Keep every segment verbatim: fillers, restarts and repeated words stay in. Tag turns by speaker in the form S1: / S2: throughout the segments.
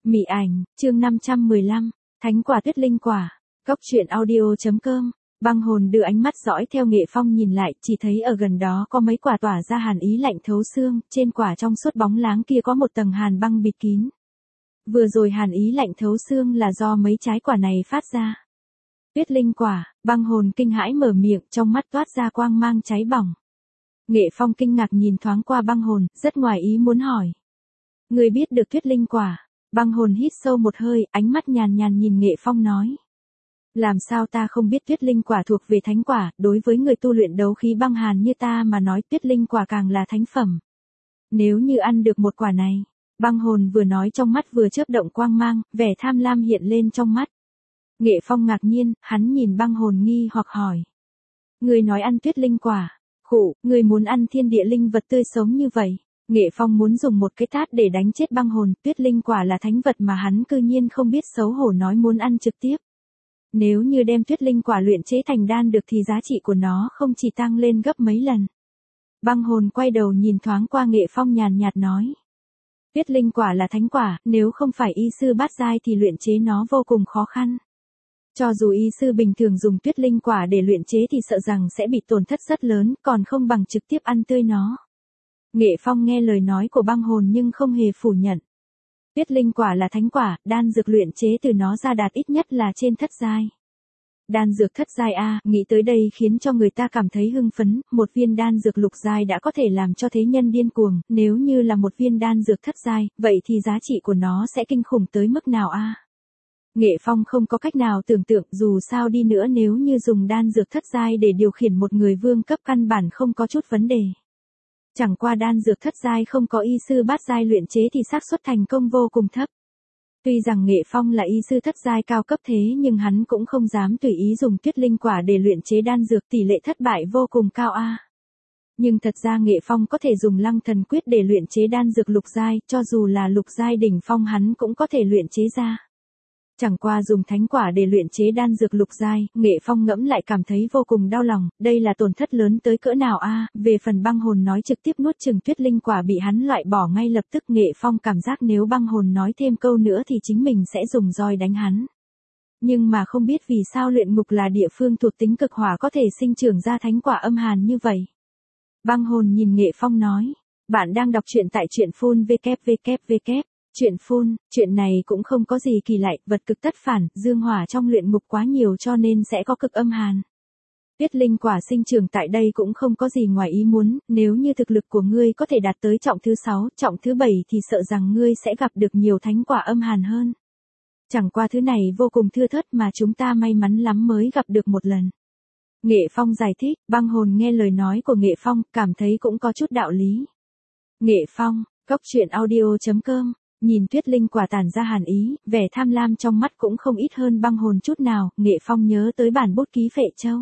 S1: Mị ảnh, chương năm trăm mười lăm, Thánh quả tuyết linh quả. Góc truyện audio chấm com. Băng hồn đưa ánh mắt dõi theo Nghệ Phong nhìn lại, chỉ thấy ở gần đó có mấy quả tỏa ra hàn ý lạnh thấu xương, trên quả trong suốt bóng láng kia có một tầng hàn băng bịt kín. Vừa rồi hàn ý lạnh thấu xương là do mấy trái quả này phát ra. Tuyết linh quả, băng hồn kinh hãi mở miệng, trong mắt toát ra quang mang cháy bỏng. Nghệ Phong kinh ngạc nhìn thoáng qua băng hồn, rất ngoài ý muốn hỏi. Người biết được tuyết linh quả? Băng hồn hít sâu một hơi, ánh mắt nhàn nhàn nhìn Nghệ Phong nói. Làm sao ta không biết tuyết linh quả thuộc về thánh quả, đối với người tu luyện đấu khí băng hàn như ta mà nói tuyết linh quả càng là thánh phẩm. Nếu như ăn được một quả này, băng hồn vừa nói trong mắt vừa chớp động quang mang, vẻ tham lam hiện lên trong mắt. Nghệ Phong ngạc nhiên, hắn nhìn băng hồn nghi hoặc hỏi. Người nói ăn tuyết linh quả, khụ, người muốn ăn thiên địa linh vật tươi sống như vậy. Nghệ Phong muốn dùng một cái tát để đánh chết băng hồn, tuyết linh quả là thánh vật mà hắn cư nhiên không biết xấu hổ nói muốn ăn trực tiếp. Nếu như đem tuyết linh quả luyện chế thành đan được thì giá trị của nó không chỉ tăng lên gấp mấy lần. Băng hồn quay đầu nhìn thoáng qua Nghệ Phong nhàn nhạt nói. Tuyết linh quả là thánh quả, nếu không phải y sư bát giai thì luyện chế nó vô cùng khó khăn. Cho dù y sư bình thường dùng tuyết linh quả để luyện chế thì sợ rằng sẽ bị tổn thất rất lớn, còn không bằng trực tiếp ăn tươi nó. Nghệ Phong nghe lời nói của băng hồn nhưng không hề phủ nhận. Tuyết linh quả là thánh quả, đan dược luyện chế từ nó ra đạt ít nhất là trên thất giai. Đan dược thất giai a, nghĩ tới đây khiến cho người ta cảm thấy hưng phấn, một viên đan dược lục giai đã có thể làm cho thế nhân điên cuồng, nếu như là một viên đan dược thất giai, vậy thì giá trị của nó sẽ kinh khủng tới mức nào a? Nghệ Phong không có cách nào tưởng tượng, dù sao đi nữa nếu như dùng đan dược thất giai để điều khiển một người vương cấp căn bản không có chút vấn đề. Chẳng qua đan dược thất giai không có y sư bát giai luyện chế thì xác suất thành công vô cùng thấp. Tuy rằng Nghệ Phong là y sư thất giai cao cấp thế nhưng hắn cũng không dám tùy ý dùng tuyết linh quả để luyện chế đan dược, tỷ lệ thất bại vô cùng cao a. Nhưng thật ra Nghệ Phong có thể dùng Lăng Thần Quyết để luyện chế đan dược lục giai, cho dù là lục giai đỉnh phong hắn cũng có thể luyện chế ra. Chẳng qua dùng thánh quả để luyện chế đan dược lục giai, Nghệ Phong ngẫm lại cảm thấy vô cùng đau lòng, đây là tổn thất lớn tới cỡ nào a? Về phần băng hồn nói trực tiếp nuốt chửng tuyết linh quả bị hắn loại bỏ ngay lập tức, Nghệ Phong cảm giác nếu băng hồn nói thêm câu nữa thì chính mình sẽ dùng roi đánh hắn. Nhưng mà không biết vì sao luyện ngục là địa phương thuộc tính cực hỏa có thể sinh trưởng ra thánh quả âm hàn như vậy. Băng hồn nhìn Nghệ Phong nói, bạn đang đọc truyện tại truyện phun www. Chuyện phun, chuyện này cũng không có gì kỳ lạ, vật cực tất phản, dương hỏa trong luyện ngục quá nhiều cho nên sẽ có cực âm hàn. Tuyết linh quả sinh trưởng tại đây cũng không có gì ngoài ý muốn, nếu như thực lực của ngươi có thể đạt tới trọng thứ sáu, trọng thứ bảy thì sợ rằng ngươi sẽ gặp được nhiều thánh quả âm hàn hơn. Chẳng qua thứ này vô cùng thưa thớt mà chúng ta may mắn lắm mới gặp được một lần. Nghệ Phong giải thích, băng hồn nghe lời nói của Nghệ Phong, cảm thấy cũng có chút đạo lý. Nghệ Phong, góc truyện audio chấm com. Nhìn tuyết linh quả tản ra hàn ý, vẻ tham lam trong mắt cũng không ít hơn băng hồn chút nào, Nghệ Phong nhớ tới bản bút ký Phệ Châu.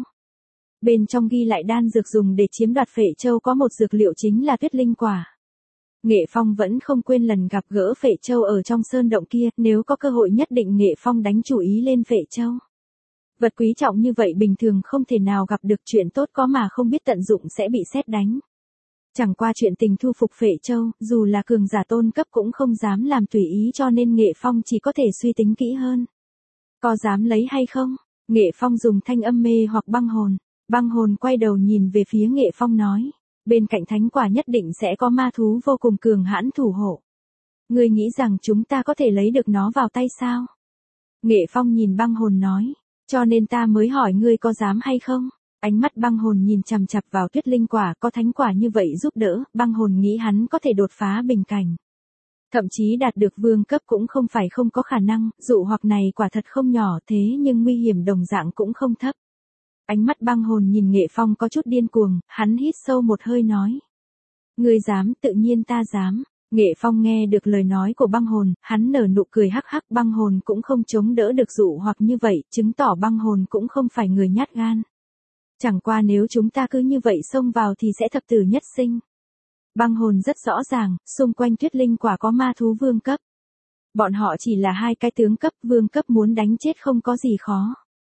S1: Bên trong ghi lại đan dược dùng để chiếm đoạt Phệ Châu có một dược liệu chính là tuyết linh quả. Nghệ Phong vẫn không quên lần gặp gỡ Phệ Châu ở trong sơn động kia, nếu có cơ hội nhất định Nghệ Phong đánh chủ ý lên Phệ Châu. Vật quý trọng như vậy bình thường không thể nào gặp được, chuyện tốt có mà không biết tận dụng sẽ bị sét đánh. Chẳng qua chuyện tình thu phục Phệ Châu, dù là cường giả tôn cấp cũng không dám làm tùy ý cho nên Nghệ Phong chỉ có thể suy tính kỹ hơn. Có dám lấy hay không? Nghệ Phong dùng thanh âm mê hoặc băng hồn. Băng hồn quay đầu nhìn về phía Nghệ Phong nói. Bên cạnh thánh quả nhất định sẽ có ma thú vô cùng cường hãn thủ hộ. Ngươi nghĩ rằng chúng ta có thể lấy được nó vào tay sao? Nghệ Phong nhìn băng hồn nói. Cho nên ta mới hỏi ngươi có dám hay không? Ánh mắt băng hồn nhìn chằm chằm vào tuyết linh quả, có thánh quả như vậy giúp đỡ, băng hồn nghĩ hắn có thể đột phá bình cảnh. Thậm chí đạt được vương cấp cũng không phải không có khả năng, dụ hoặc này quả thật không nhỏ thế nhưng nguy hiểm đồng dạng cũng không thấp. Ánh mắt băng hồn nhìn Nghệ Phong có chút điên cuồng, hắn hít sâu một hơi nói. Ngươi dám, tự nhiên ta dám. Nghệ Phong nghe được lời nói của băng hồn, hắn nở nụ cười hắc hắc, băng hồn cũng không chống đỡ được dụ hoặc như vậy, chứng tỏ băng hồn cũng không phải người nhát gan. Chẳng qua nếu chúng ta cứ như vậy xông vào thì sẽ thập tử nhất sinh. Băng hồn rất rõ ràng, xung quanh tuyết linh quả có ma thú vương cấp. Bọn họ chỉ là hai cái tướng cấp, vương cấp muốn đánh chết không có gì khó.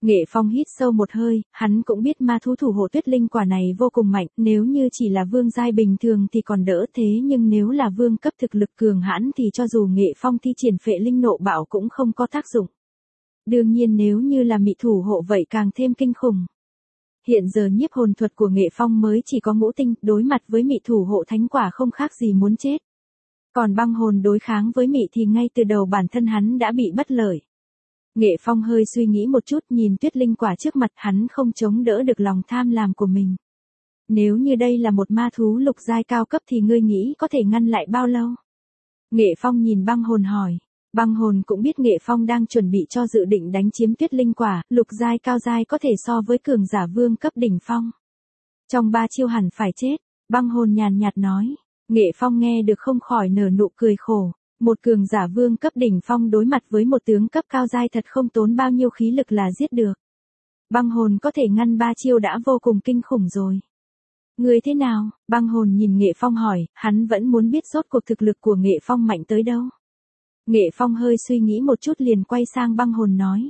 S1: Nghệ Phong hít sâu một hơi, hắn cũng biết ma thú thủ hộ tuyết linh quả này vô cùng mạnh, nếu như chỉ là vương giai bình thường thì còn đỡ thế nhưng nếu là vương cấp thực lực cường hãn thì cho dù Nghệ Phong thi triển phệ linh nộ bạo cũng không có tác dụng. Đương nhiên nếu như là mị thủ hộ vậy càng thêm kinh khủng. Hiện giờ nhiếp hồn thuật của Nghệ Phong mới chỉ có ngũ tinh, đối mặt với mị thủ hộ thánh quả không khác gì muốn chết. Còn băng hồn đối kháng với mị thì ngay từ đầu bản thân hắn đã bị bất lợi. Nghệ Phong hơi suy nghĩ một chút, nhìn tuyết linh quả trước mặt, hắn không chống đỡ được lòng tham lam của mình. Nếu như đây là một ma thú lục giai cao cấp thì ngươi nghĩ có thể ngăn lại bao lâu? Nghệ Phong nhìn băng hồn hỏi. Băng hồn cũng biết Nghệ Phong đang chuẩn bị cho dự định đánh chiếm tuyết linh quả, lục giai cao giai có thể so với cường giả vương cấp đỉnh phong. Trong ba chiêu hẳn phải chết, băng hồn nhàn nhạt nói. Nghệ Phong nghe được không khỏi nở nụ cười khổ. Một cường giả vương cấp đỉnh phong đối mặt với một tướng cấp cao giai thật không tốn bao nhiêu khí lực là giết được. Băng hồn có thể ngăn ba chiêu đã vô cùng kinh khủng rồi. Người thế nào? Băng hồn nhìn Nghệ Phong hỏi, hắn vẫn muốn biết rốt cuộc thực lực của Nghệ Phong mạnh tới đâu. Nghệ Phong hơi suy nghĩ một chút liền quay sang băng hồn nói.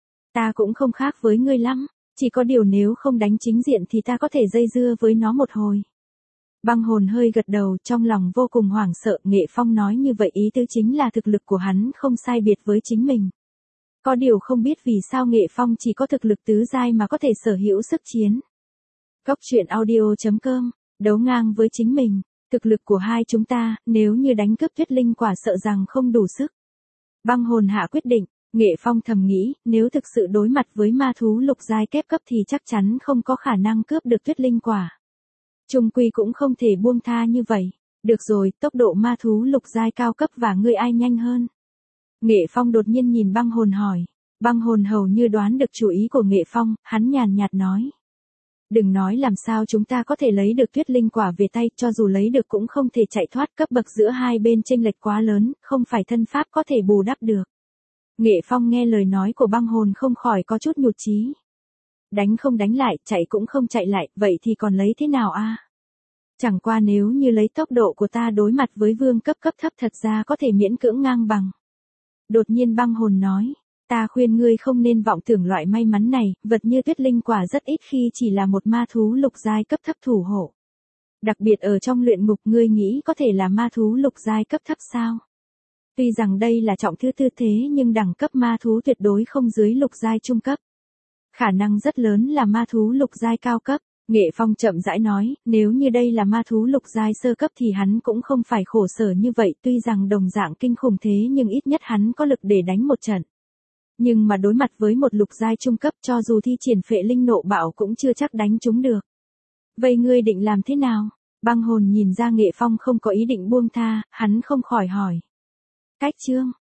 S1: Ta cũng không khác với ngươi lắm, chỉ có điều nếu không đánh chính diện thì ta có thể dây dưa với nó một hồi. Băng hồn hơi gật đầu, trong lòng vô cùng hoảng sợ. Nghệ Phong nói như vậy ý tứ chính là thực lực của hắn không sai biệt với chính mình. Có điều không biết vì sao Nghệ Phong chỉ có thực lực tứ giai mà có thể sở hữu sức chiến. Cốc truyện audio chấm com, đấu ngang với chính mình. Thực lực của hai chúng ta, nếu như đánh cướp tuyết linh quả sợ rằng không đủ sức. Băng hồn hạ quyết định. Nghệ Phong thầm nghĩ, nếu thực sự đối mặt với ma thú lục giai kép cấp thì chắc chắn không có khả năng cướp được tuyết linh quả. Trung quy cũng không thể buông tha như vậy. Được rồi, tốc độ ma thú lục giai cao cấp và ngươi ai nhanh hơn? Nghệ Phong đột nhiên nhìn băng hồn hỏi. Băng hồn hầu như đoán được chủ ý của Nghệ Phong, hắn nhàn nhạt nói. Đừng nói làm sao chúng ta có thể lấy được tuyết linh quả về tay, cho dù lấy được cũng không thể chạy thoát, cấp bậc giữa hai bên chênh lệch quá lớn, không phải thân pháp có thể bù đắp được. Nghệ Phong nghe lời nói của băng hồn không khỏi có chút nhụt chí. Đánh không đánh lại, chạy cũng không chạy lại, vậy thì còn lấy thế nào a? Chẳng qua nếu như lấy tốc độ của ta đối mặt với vương cấp cấp thấp thật ra có thể miễn cưỡng ngang bằng. Đột nhiên băng hồn nói, ta khuyên ngươi không nên vọng tưởng loại may mắn này, vật như tuyết linh quả rất ít khi chỉ là một ma thú lục giai cấp thấp thủ hộ. Đặc biệt ở trong luyện ngục ngươi nghĩ có thể là ma thú lục giai cấp thấp sao? Tuy rằng đây là trọng thứ tư thế nhưng đẳng cấp ma thú tuyệt đối không dưới lục giai trung cấp. Khả năng rất lớn là ma thú lục giai cao cấp. Nghệ Phong chậm rãi nói, nếu như đây là ma thú lục giai sơ cấp thì hắn cũng không phải khổ sở như vậy, tuy rằng đồng dạng kinh khủng thế nhưng ít nhất hắn có lực để đánh một trận. Nhưng mà đối mặt với một lục giai trung cấp cho dù thi triển phệ linh nộ bạo cũng chưa chắc đánh chúng được. Vậy ngươi định làm thế nào? Băng hồn nhìn ra Nghệ Phong không có ý định buông tha, hắn không khỏi hỏi. Cách chương,